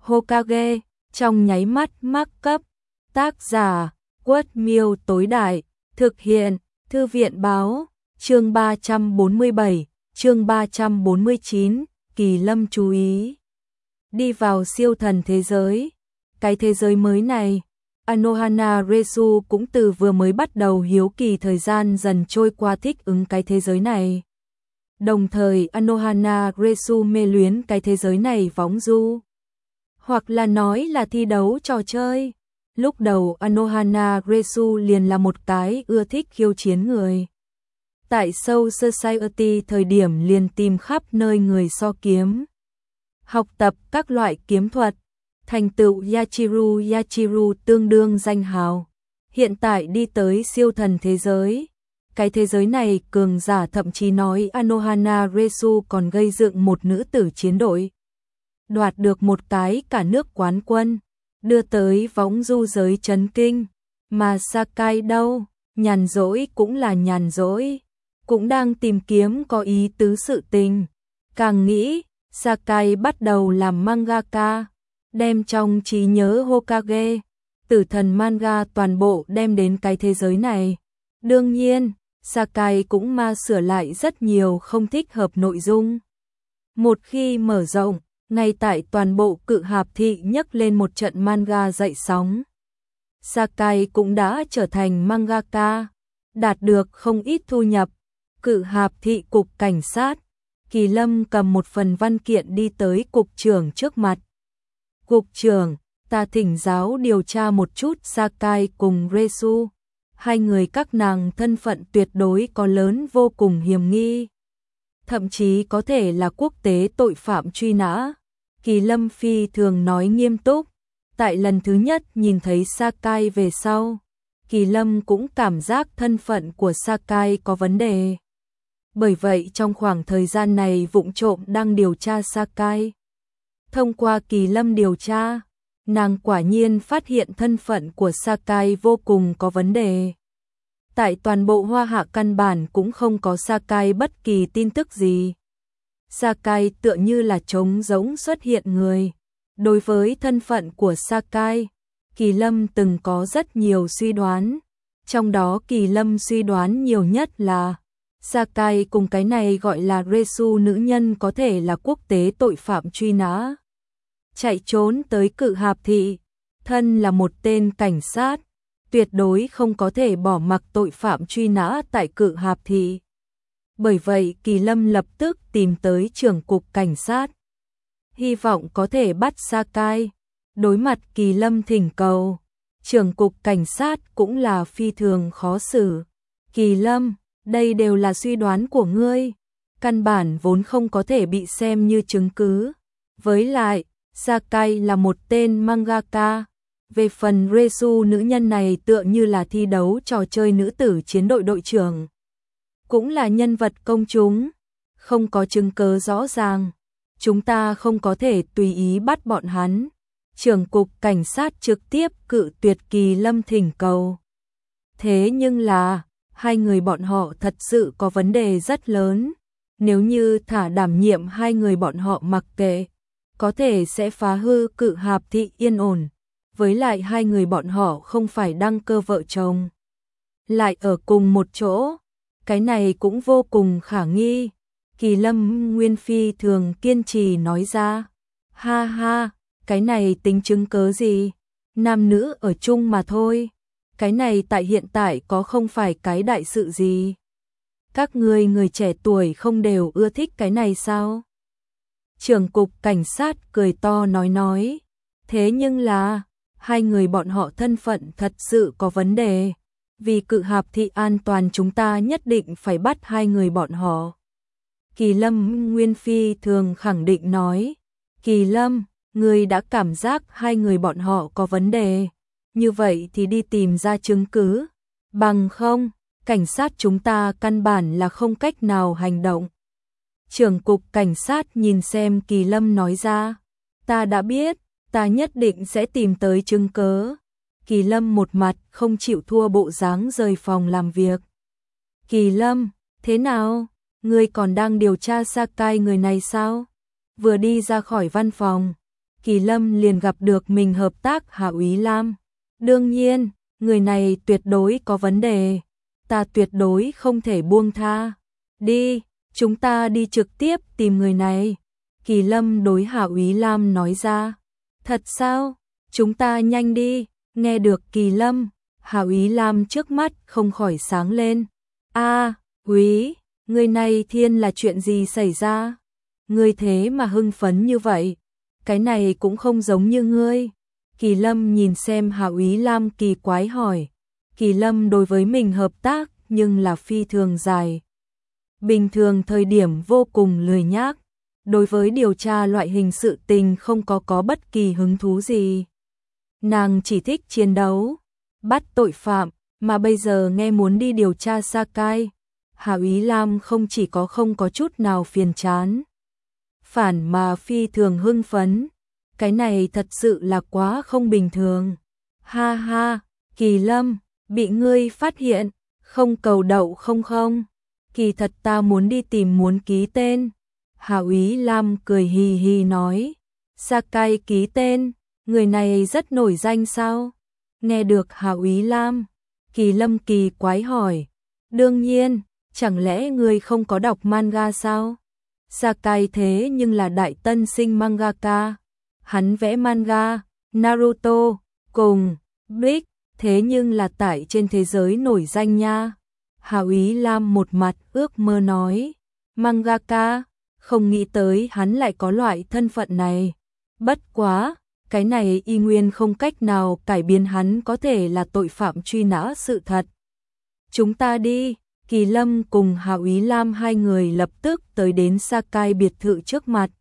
Hokage, trong nháy mắt mắc cấp. Tác giả, Quất Miêu tối đại, thực hiện, Thư viện báo, chương 347, chương 349, Kỳ Lâm chú ý. Đi vào siêu thần thế giới. Cái thế giới mới này, Anohana Resu cũng từ vừa mới bắt đầu hiếu kỳ thời gian dần trôi qua thích ứng cái thế giới này. Đồng thời Anohana Resu mê luyến cái thế giới này phóng du. Hoặc là nói là thi đấu trò chơi. Lúc đầu Anohana Resu liền là một cái ưa thích khiêu chiến người. Tại Soul Society thời điểm liền tìm khắp nơi người so kiếm. Học tập các loại kiếm thuật. Thành tựu Yachiru tương đương danh hào. Hiện tại đi tới siêu thần thế giới. Cái thế giới này cường giả thậm chí nói Anohana Resu còn gây dựng một nữ tử chiến đội. Đoạt được một cái cả nước quán quân. Đưa tới võng du giới chấn kinh. Mà Sakai đâu, nhàn rỗi cũng là nhàn rỗi. Cũng đang tìm kiếm có ý tứ sự tình. Càng nghĩ, Sakai bắt đầu làm mangaka. Đem trong trí nhớ Hokage, tử thần manga toàn bộ đem đến cái thế giới này. Đương nhiên, Sakai cũng sửa lại rất nhiều không thích hợp nội dung. Một khi mở rộng, ngay tại toàn bộ Cự Hạp Thị nhấc lên một trận manga dậy sóng. Sakai cũng đã trở thành mangaka, đạt được không ít thu nhập. Cự Hạp Thị cục cảnh sát, Kỳ Lâm cầm một phần văn kiện đi tới cục trưởng trước mặt. Cục trưởng, ta thỉnh giáo điều tra một chút Sakai cùng Resu. Hai người các nàng thân phận tuyệt đối có lớn vô cùng hiểm nghi. Thậm chí có thể là quốc tế tội phạm truy nã. Kỳ Lâm phi thường nói nghiêm túc. Tại lần thứ nhất nhìn thấy Sakai về sau, Kỳ Lâm cũng cảm giác thân phận của Sakai có vấn đề. Bởi vậy trong khoảng thời gian này vụng trộm đang điều tra Sakai. Thông qua Kỳ Lâm điều tra, nàng quả nhiên phát hiện thân phận của Sakai vô cùng có vấn đề. Tại toàn bộ Hoa Hạ căn bản cũng không có Sakai bất kỳ tin tức gì. Sakai tựa như là trống rỗng xuất hiện người. Đối với thân phận của Sakai, Kỳ Lâm từng có rất nhiều suy đoán. Trong đó Kỳ Lâm suy đoán nhiều nhất là Sakai cùng cái này gọi là Resu nữ nhân có thể là quốc tế tội phạm truy nã. Chạy trốn tới Cự Hạp Thị, thân là một tên cảnh sát, tuyệt đối không có thể bỏ mặc tội phạm truy nã tại Cự Hạp Thị. Bởi vậy Kỳ Lâm lập tức tìm tới trưởng cục cảnh sát. Hy vọng có thể bắt Sakai. Đối mặt Kỳ Lâm thỉnh cầu, trưởng cục cảnh sát cũng là phi thường khó xử. Kỳ Lâm, đây đều là suy đoán của ngươi. Căn bản vốn không có thể bị xem như chứng cứ. Với lại, Sakai là một tên mangaka. Về phần Resu nữ nhân này tựa như là thi đấu trò chơi nữ tử chiến đội đội trưởng. Cũng là nhân vật công chúng. Không có chứng cứ rõ ràng. Chúng ta không có thể tùy ý bắt bọn hắn. Trưởng cục cảnh sát trực tiếp cự tuyệt Kỳ Lâm thỉnh cầu. Thế nhưng là, hai người bọn họ thật sự có vấn đề rất lớn. Nếu như thả đảm nhiệm hai người bọn họ mặc kệ, có thể sẽ phá hư Cự Hạp Thị yên ổn. Với lại hai người bọn họ không phải đăng cơ vợ chồng, lại ở cùng một chỗ. Cái này cũng vô cùng khả nghi. Kỳ Lâm Nguyên Phi thường kiên trì nói ra. Ha ha, cái này tính chứng cớ gì? Nam nữ ở chung mà thôi. Cái này tại hiện tại có không phải cái đại sự gì. Các ngươi người trẻ tuổi không đều ưa thích cái này sao? Trưởng cục cảnh sát cười to nói. Thế nhưng là, hai người bọn họ thân phận thật sự có vấn đề. Vì Cự Hạp Thị an toàn chúng ta nhất định phải bắt hai người bọn họ. Kỳ Lâm Nguyên Phi thường khẳng định nói. Kỳ Lâm, ngươi đã cảm giác hai người bọn họ có vấn đề. Như vậy thì đi tìm ra chứng cứ. Bằng không, cảnh sát chúng ta căn bản là không cách nào hành động. Trưởng cục cảnh sát nhìn xem Kỳ Lâm nói ra. Ta đã biết, ta nhất định sẽ tìm tới chứng cứ. Kỳ Lâm một mặt không chịu thua bộ dáng rời phòng làm việc. Kỳ Lâm, thế nào? Ngươi còn đang điều tra Sakai người này sao? Vừa đi ra khỏi văn phòng, Kỳ Lâm liền gặp được mình hợp tác Hạo Ý Lam. Đương nhiên, người này tuyệt đối có vấn đề, ta tuyệt đối không thể buông tha. Đi, chúng ta đi trực tiếp tìm người này. Kỳ Lâm đối Hạo Ý Lam nói ra. Thật sao? Chúng ta nhanh đi. Nghe được Kỳ Lâm, Hạo Ý Lam trước mắt không khỏi sáng lên. Úy, người này thiên là chuyện gì xảy ra? Ngươi thế mà hưng phấn như vậy. Cái này cũng không giống như ngươi. Kỳ Lâm nhìn xem Hạo Ý Lam kỳ quái hỏi. Kỳ Lâm đối với mình hợp tác nhưng là phi thường dài. Bình thường thời điểm vô cùng lười nhác. Đối với điều tra loại hình sự tình không có bất kỳ hứng thú gì. Nàng chỉ thích chiến đấu, bắt tội phạm, mà bây giờ nghe muốn đi điều tra Sakai. Hạo Ý Lam không chỉ không có chút nào phiền chán, phản mà phi thường hưng phấn. Cái này thật sự là quá không bình thường. Ha ha, Kỳ Lâm, bị ngươi phát hiện, không cầu đậu không. Kỳ thật ta muốn đi tìm muốn ký tên. Hạo Ý Lam cười hì hì nói. Sakai ký tên, người này rất nổi danh sao? Nghe được Hạo Ý Lam, Kỳ Lâm kỳ quái hỏi. Đương nhiên, chẳng lẽ ngươi không có đọc manga sao? Sakai thế nhưng là đại tân sinh mangaka. Hắn vẽ manga, Naruto, cùng Bleach, thế nhưng là tại trên thế giới nổi danh nha. Hạo Ý Lam một mặt ước mơ nói. Mangaka, không nghĩ tới hắn lại có loại thân phận này. Bất quá, cái này y nguyên không cách nào cải biến hắn có thể là tội phạm truy nã sự thật. Chúng ta đi. Kỳ Lâm cùng Hạo Ý Lam hai người lập tức tới đến Sakai biệt thự trước mặt.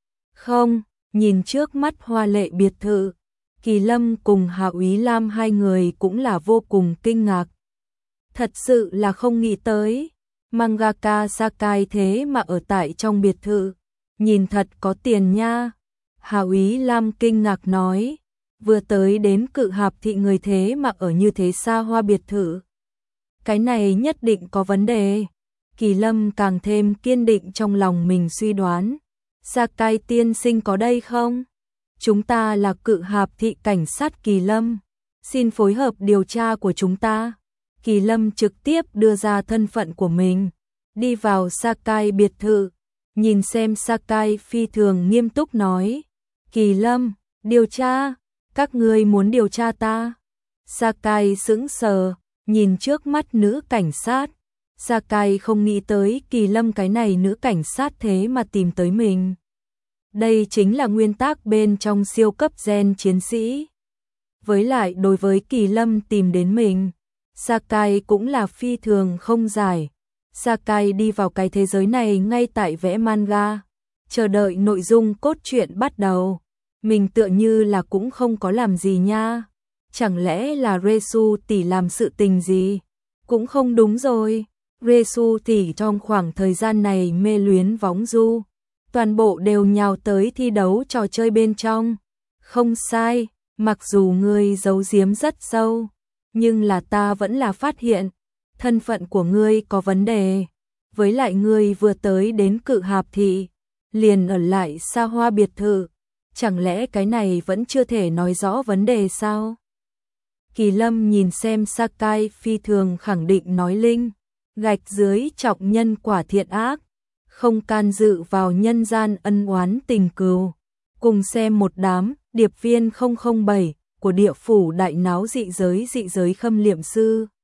Không, nhìn trước mắt hoa lệ biệt thự, Kỳ Lâm cùng Hạo Ý Lam hai người cũng là vô cùng kinh ngạc. Thật sự là không nghĩ tới, mangaka Sakai thế mà ở tại trong biệt thự, nhìn thật có tiền nha. Hạo Ý Lam kinh ngạc nói, vừa tới đến Cự Hạp thị người thế mà ở như thế xa hoa biệt thự. Cái này nhất định có vấn đề. Kỳ Lâm càng thêm kiên định trong lòng mình suy đoán. Sakai tiên sinh có đây không? Chúng ta là Cự Hạp thị cảnh sát Kỳ Lâm. Xin phối hợp điều tra của chúng ta. Kỳ Lâm trực tiếp đưa ra thân phận của mình. Đi vào Sakai biệt thự. Nhìn xem Sakai phi thường nghiêm túc nói. Kỳ Lâm, điều tra. Các ngươi muốn điều tra ta? Sakai sững sờ. Nhìn trước mắt nữ cảnh sát, Sakai không nghĩ tới Kỳ Lâm cái này nữ cảnh sát thế mà tìm tới mình. Đây chính là nguyên tắc bên trong siêu cấp gen chiến sĩ. Với lại đối với Kỳ Lâm tìm đến mình, Sakai cũng là phi thường không giải. Sakai đi vào cái thế giới này ngay tại vẽ manga, chờ đợi nội dung cốt truyện bắt đầu. Mình tựa như là cũng không có làm gì nha. Chẳng lẽ là Resu tỷ làm sự tình gì? Cũng không đúng rồi. Resu tỷ trong khoảng thời gian này mê luyến võng du. Toàn bộ đều nhào tới thi đấu trò chơi bên trong. Không sai, mặc dù ngươi giấu giếm rất sâu, nhưng là ta vẫn là phát hiện. Thân phận của ngươi có vấn đề. Với lại ngươi vừa tới đến Cự Hạp thị, liền ở lại xa hoa biệt thự. Chẳng lẽ cái này vẫn chưa thể nói rõ vấn đề sao? Kỳ Lâm nhìn xem Sakai phi thường khẳng định nói linh, gạch dưới trọng nhân quả thiện ác, không can dự vào nhân gian ân oán tình cừu. Cùng xem một đám điệp viên 007 của địa phủ đại náo dị giới khâm liệm sư.